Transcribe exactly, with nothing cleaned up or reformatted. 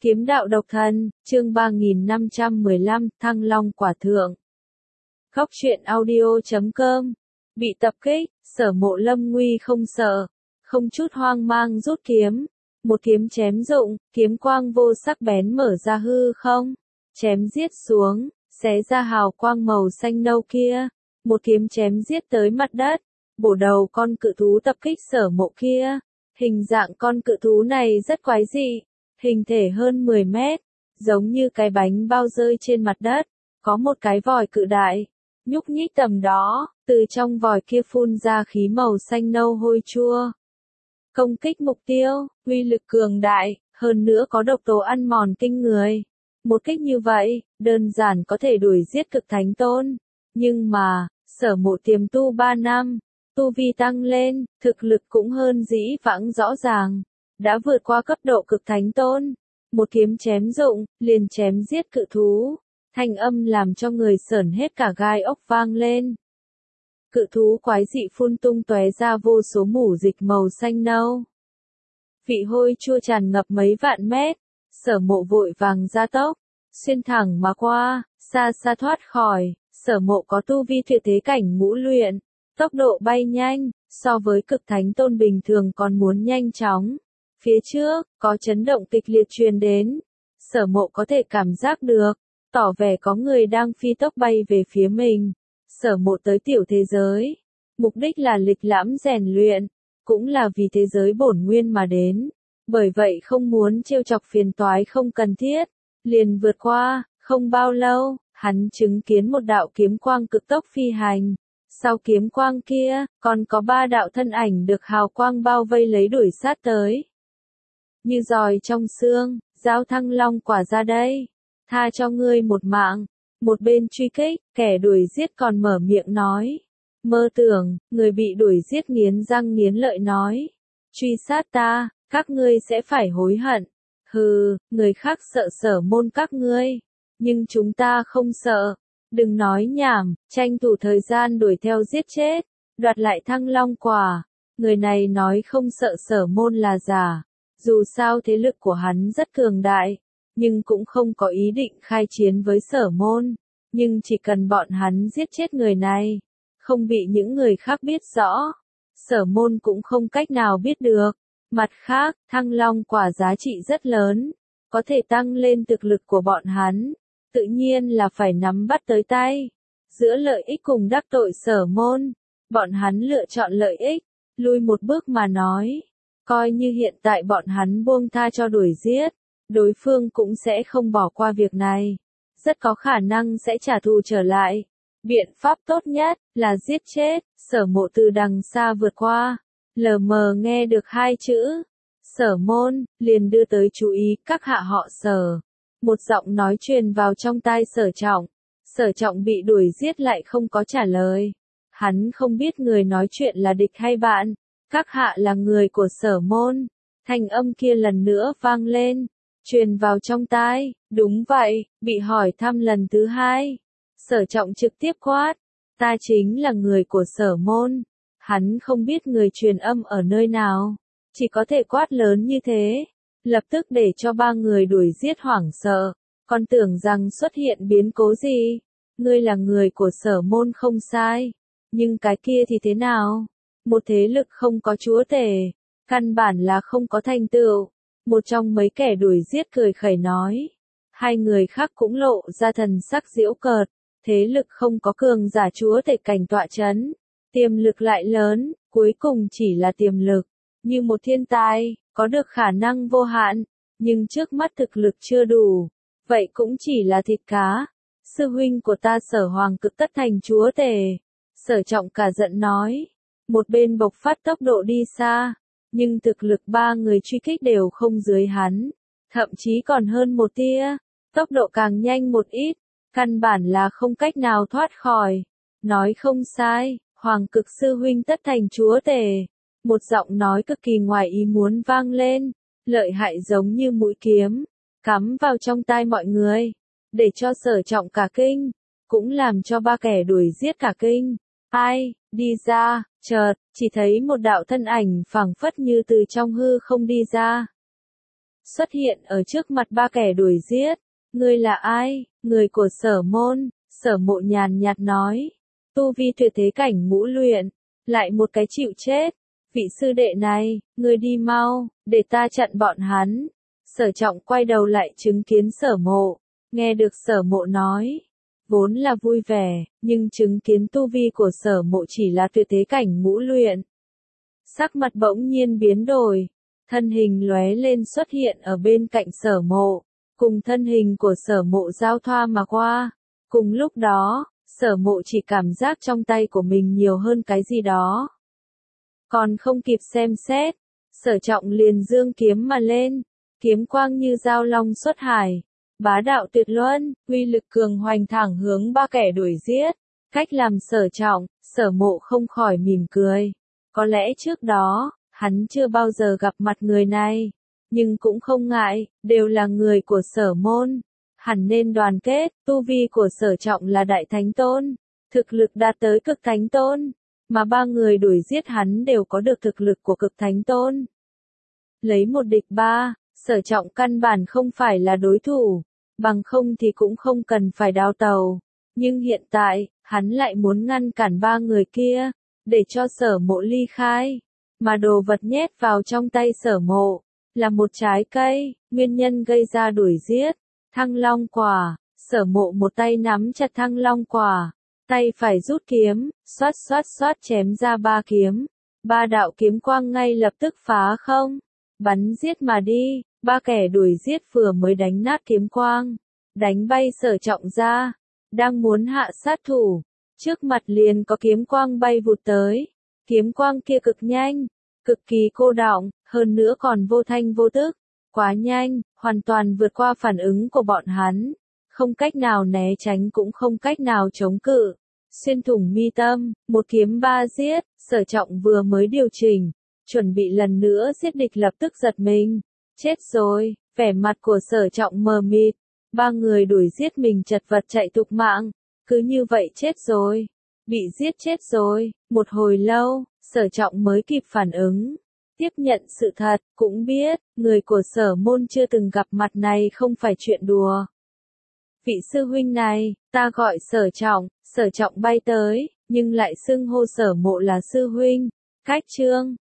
Kiếm đạo độc thân, chương ba nghìn năm trăm mười lăm, Thăng Long Quả Thượng. Góc truyện audio chấm com. Bị tập kích, Sở Mộ lâm nguy không sợ, không chút hoang mang rút kiếm. Một kiếm chém rụng, kiếm quang vô sắc bén mở ra hư không. Chém giết xuống, xé ra hào quang màu xanh nâu kia. Một kiếm chém giết tới mặt đất, bổ đầu con cự thú tập kích Sở Mộ kia. Hình dạng con cự thú này rất quái dị. Hình thể hơn mười mét, giống như cái bánh bao rơi trên mặt đất, có một cái vòi cự đại, nhúc nhích tầm đó, từ trong vòi kia phun ra khí màu xanh nâu hôi chua. Công kích mục tiêu, uy lực cường đại, hơn nữa có độc tố ăn mòn kinh người. Một kích như vậy, đơn giản có thể đuổi giết cực thánh tôn. Nhưng mà, Sở Mộ tiềm tu ba năm, tu vi tăng lên, thực lực cũng hơn dĩ vãng rõ ràng. Đã vượt qua cấp độ cực thánh tôn. Một kiếm chém rụng, liền chém giết cự thú. Thanh âm làm cho người sởn hết cả gai ốc vang lên. Cự thú quái dị phun tung tóe ra vô số mủ dịch màu xanh nâu. Vị hôi chua tràn ngập mấy vạn mét. Sở Mộ vội vàng gia tốc, xuyên thẳng mà qua, xa xa thoát khỏi. Sở Mộ có tu vi tuyệt thế cảnh ngũ luyện, tốc độ bay nhanh, so với cực thánh tôn bình thường còn muốn nhanh chóng. Phía trước, có chấn động kịch liệt truyền đến. Sở Mộ có thể cảm giác được, tỏ vẻ có người đang phi tốc bay về phía mình. Sở Mộ tới tiểu thế giới, mục đích là lịch lãm rèn luyện, cũng là vì thế giới bổn nguyên mà đến. Bởi vậy không muốn trêu chọc phiền toái không cần thiết, liền vượt qua, không bao lâu, hắn chứng kiến một đạo kiếm quang cực tốc phi hành. Sau kiếm quang kia, còn có ba đạo thân ảnh được hào quang bao vây lấy đuổi sát tới. Như giòi trong xương, giao Thăng Long quả ra đây. Tha cho ngươi một mạng. Một bên truy kích, kẻ đuổi giết còn mở miệng nói. Mơ tưởng, người bị đuổi giết nghiến răng nghiến lợi nói. Truy sát ta, các ngươi sẽ phải hối hận. Hừ, người khác sợ Sở môn các ngươi. Nhưng chúng ta không sợ. Đừng nói nhảm, tranh thủ thời gian đuổi theo giết chết. Đoạt lại Thăng Long quả. Người này nói không sợ Sở môn là giả. Dù sao thế lực của hắn rất cường đại, nhưng cũng không có ý định khai chiến với Sở môn. Nhưng chỉ cần bọn hắn giết chết người này, không bị những người khác biết rõ, Sở môn cũng không cách nào biết được. Mặt khác, Thăng Long quả giá trị rất lớn, có thể tăng lên thực lực của bọn hắn, tự nhiên là phải nắm bắt tới tay. Giữa lợi ích cùng đắc tội Sở môn, bọn hắn lựa chọn lợi ích, lui một bước mà nói. Coi như hiện tại bọn hắn buông tha cho đuổi giết, đối phương cũng sẽ không bỏ qua việc này. Rất có khả năng sẽ trả thù trở lại. Biện pháp tốt nhất là giết chết. Sở Mộ từ đằng xa vượt qua, lờ mờ nghe được hai chữ Sở môn, liền đưa tới chú ý các hạ họ Sở. Một giọng nói truyền vào trong tai Sở Trọng. Sở Trọng bị đuổi giết lại không có trả lời. Hắn không biết người nói chuyện là địch hay bạn. Các hạ là người của Sở môn. Thanh âm kia lần nữa vang lên, truyền vào trong tai. Đúng vậy, bị hỏi thăm lần thứ hai. Sở Trọng trực tiếp quát. Ta chính là người của Sở môn. Hắn không biết người truyền âm ở nơi nào. Chỉ có thể quát lớn như thế. Lập tức để cho ba người đuổi giết hoảng sợ. Còn tưởng rằng xuất hiện biến cố gì. Ngươi là người của Sở môn không sai. Nhưng cái kia thì thế nào? Một thế lực không có chúa tể, căn bản là không có thành tựu. Một trong mấy kẻ đuổi giết cười khẩy nói. Hai người khác cũng lộ ra thần sắc giễu cợt. Thế lực không có cường giả chúa tể cảnh tọa chấn. Tiềm lực lại lớn, cuối cùng chỉ là tiềm lực. Như một thiên tài, có được khả năng vô hạn. Nhưng trước mắt thực lực chưa đủ. Vậy cũng chỉ là thịt cá. Sư huynh của ta Sở Hoàng cực tất thành chúa tể. Sở Trọng cả giận nói. Một bên bộc phát tốc độ đi xa, nhưng thực lực ba người truy kích đều không dưới hắn, thậm chí còn hơn một tia, tốc độ càng nhanh một ít, căn bản là không cách nào thoát khỏi. Nói không sai, Hoàng cực sư huynh tất thành chúa tể. Một giọng nói cực kỳ ngoài ý muốn vang lên, lợi hại giống như mũi kiếm, cắm vào trong tai mọi người, để cho Sở Trọng cả kinh, cũng làm cho ba kẻ đuổi giết cả kinh. Ai, đi ra, chợt, chỉ thấy một đạo thân ảnh phảng phất như từ trong hư không đi ra. xuất hiện ở trước mặt ba kẻ đuổi giết. Ngươi là ai? Người của Sở môn. Sở Mộ nhàn nhạt nói. Tu vi tuyệt thế cảnh ngũ luyện. Lại một cái chịu chết. Vị sư đệ này, ngươi đi mau, để ta chặn bọn hắn. Sở Trọng quay đầu lại chứng kiến Sở Mộ. Nghe được Sở Mộ nói. Vốn là vui vẻ, nhưng chứng kiến tu vi của Sở Mộ chỉ là tuyệt thế cảnh ngũ luyện. Sắc mặt bỗng nhiên biến đổi. Thân hình lóe lên xuất hiện ở bên cạnh Sở Mộ. Cùng thân hình của Sở Mộ giao thoa mà qua. Cùng lúc đó, Sở Mộ chỉ cảm giác trong tay của mình nhiều hơn cái gì đó. Còn không kịp xem xét, Sở Trọng liền dương kiếm mà lên. Kiếm quang như dao long xuất hải. Bá đạo tuyệt luân, uy lực cường hoành thẳng hướng ba kẻ đuổi giết. Cách làm Sở Trọng, Sở Mộ không khỏi mỉm cười. Có lẽ trước đó, hắn chưa bao giờ gặp mặt người này. Nhưng cũng không ngại, đều là người của Sở môn. Hẳn nên đoàn kết, tu vi của Sở Trọng là Đại Thánh Tôn. Thực lực đạt tới Cực Thánh Tôn. Mà ba người đuổi giết hắn đều có được thực lực của Cực Thánh Tôn. Lấy một địch ba, Sở Trọng căn bản không phải là đối thủ. Bằng không thì cũng không cần phải đào tàu. Nhưng hiện tại, hắn lại muốn ngăn cản ba người kia, để cho Sở Mộ ly khai. Mà đồ vật nhét vào trong tay Sở Mộ, là một trái cây, nguyên nhân gây ra đuổi giết. Thăng Long quả. Sở Mộ một tay nắm chặt Thăng Long quả, tay phải rút kiếm, xoát xoát xoát chém ra ba kiếm. Ba đạo kiếm quang ngay lập tức phá không, bắn giết mà đi. Ba kẻ đuổi giết vừa mới đánh nát kiếm quang, đánh bay Sở Trọng ra, đang muốn hạ sát thủ, trước mặt liền có kiếm quang bay vụt tới. Kiếm quang kia cực nhanh, cực kỳ cô đọng, hơn nữa còn vô thanh vô tức, quá nhanh, hoàn toàn vượt qua phản ứng của bọn hắn, không cách nào né tránh cũng không cách nào chống cự. Xuyên thủng mi tâm, một kiếm ba giết. Sở Trọng vừa mới điều chỉnh, chuẩn bị lần nữa giết địch lập tức giật mình. Chết rồi, vẻ mặt của Sở Trọng mờ mịt. Ba người đuổi giết mình chật vật chạy tục mạng. Cứ như vậy chết rồi. Bị giết chết rồi. Một hồi lâu, Sở Trọng mới kịp phản ứng. Tiếp nhận sự thật, cũng biết, người của Sở môn chưa từng gặp mặt này không phải chuyện đùa. Vị sư huynh này, ta gọi Sở Trọng. Sở Trọng bay tới, nhưng lại xưng hô Sở Mộ là sư huynh. Cách chương